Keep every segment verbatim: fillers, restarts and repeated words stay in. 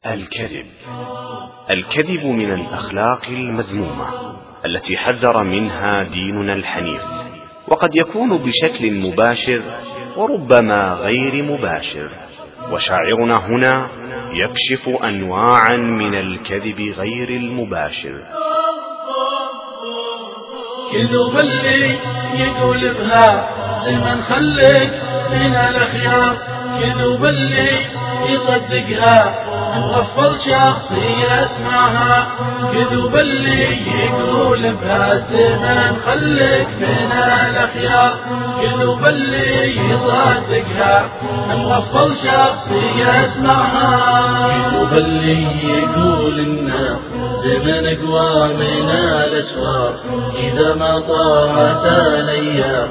الكذب. الكذب من الأخلاق المذمومة التي حذر منها ديننا الحنيف، وقد يكون بشكل مباشر وربما غير مباشر، وشاعرنا هنا يكشف أنواعا من الكذب غير المباشر. كذب اللي يقول بها زمن خليك من الأخيار، كذب اللي يصدقها مغفل شخصي يسمعها، كذب اللي يقول بها زمن خليك من الأخيار، كذب اللي يصدقها مغفل شخصي يسمعها، كذب اللي يقول إنه زمن أقوى من الأسوار، إذا ما طارت الأيام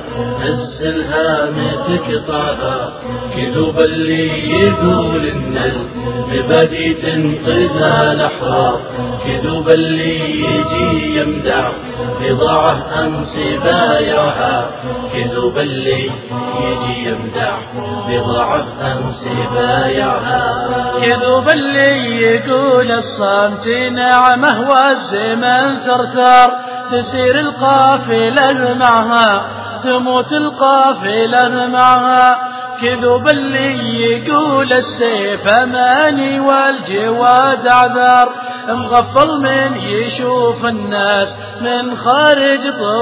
نزلها متقطعها، كذب اللي يقول إن المبادئ تنقذ الأحرار، كذب اللي يجي يمدع بضاعة أمس بايعها، كذب اللي يجي يمدع بضاعة أمس بايعها، كذب اللي يقول الصمت نعمه والزمن ثرثار، تسير القافلة معها تموت القافلة معها، كذب اللي يقول السيف أماني والجواد عذار، مغفل من يشوف الناس من خارج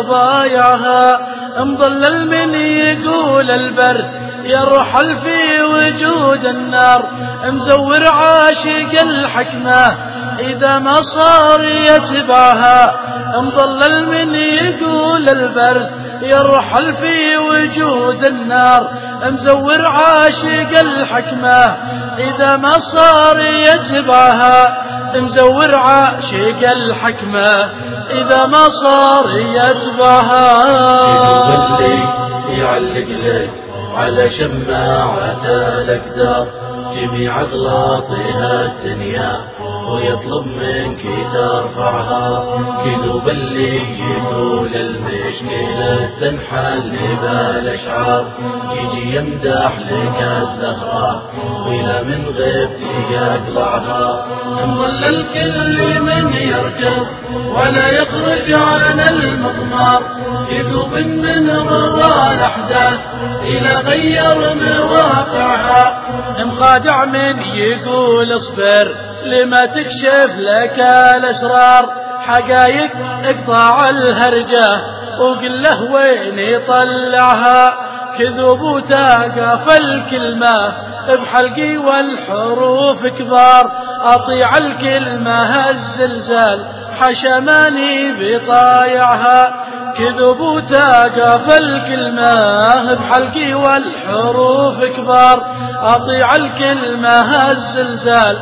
طبايعها، مضلل من يقول البرد يرحل في وجود النار، مزور عاشق الحكمة إذا ما صار يتبعها، مضلل من يقول البرد يرحل في وجود النار، مزور عاشق الحكمة إذا ما صار يتبعها، مزور عاشق الحكمة إذا ما صار يتبعها، كذب اللي يعلق لك على شماعة الأقدار جميع أغلاطها الدنيا ويطلب منك ترفعها، كذب اللي يقول المشكلة تنحل بالأشعار، يجي يمدح لك الزهرة وإلى من غيبتي يقلعها، مضلل كل من يركض ولا يخرج عن المضمار، كذب من روى الأحداث إلى غير مواقعها، مخادع من يقول اصبر لما تكشف لك الأسرار، حقايق اقطع الهرجة وقل له وين يطلعها، كذب وتاقف الكلمة بحلقي والحروف كبار، أطيع الكلمة الزلزال حشماني بطايعها، كذب وتاقف الكلمة بحلقي والحروف كبار، أطيع الكلمة الزلزال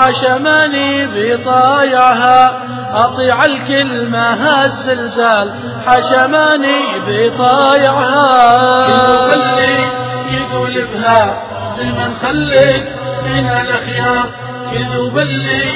حشماني بطايعها، أطيع الكلمة الزلزال حشماني بطايعها، كذب اللي يقول بها زمن خليك من الأخيار، كذب اللي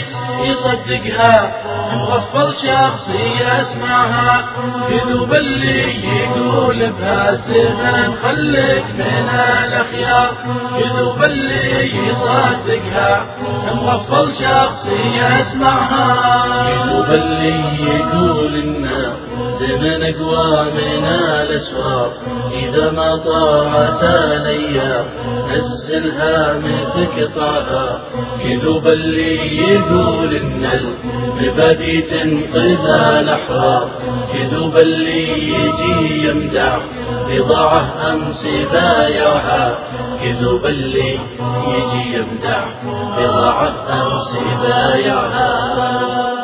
يصدقها مغفل شخصي يسمعها، كذب اللي يقول بها زمن خليك من الأخيار، كذب اللي يصدقها مغفل شخصي يسمعها، كذب اللي يقول إنه زمن أقوى من الأسوار، إذا ما طارت الأيام نزلها متقطعها، كذب اللي يقول إن المبادئ تنقذ الأحرار، كذب اللي يجي يمدع بضاعة أمس بايعها، كذب اللي يجي يمدع بضاعة أمس بايعها.